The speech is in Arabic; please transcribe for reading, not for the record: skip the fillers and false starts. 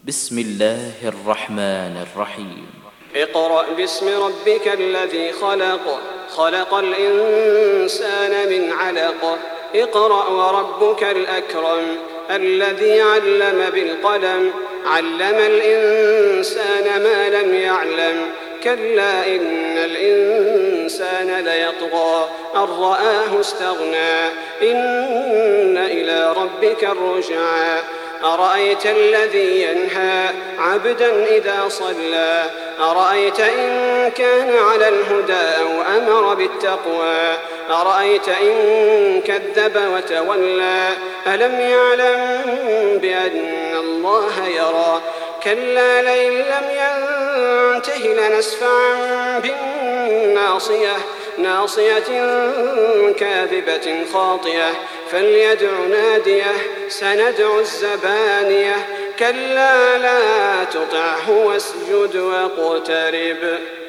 بسم الله الرحمن الرحيم. اقرأ باسم ربك الذي خلق، خلق الإنسان من علق. اقرأ وربك الأكرم الذي علم بالقلم، علم الإنسان ما لم يعلم. كلا إن الإنسان ليطغى أن رآه استغنى، إن إلى ربك الرجعى. أرأيت الذي ينهى عبدا إذا صلى، أرأيت إن كان على الهدى أو أمر بالتقوى، أرأيت إن كذب وتولى. ألم يعلم بأن الله يرى؟ كلا لئن لم ينته لنسفعا بالناصية، ناصية كاذبة خاطئة. فليدع ناديه، سندع الزبانية. كلا لا تطعه واسجد واقترب.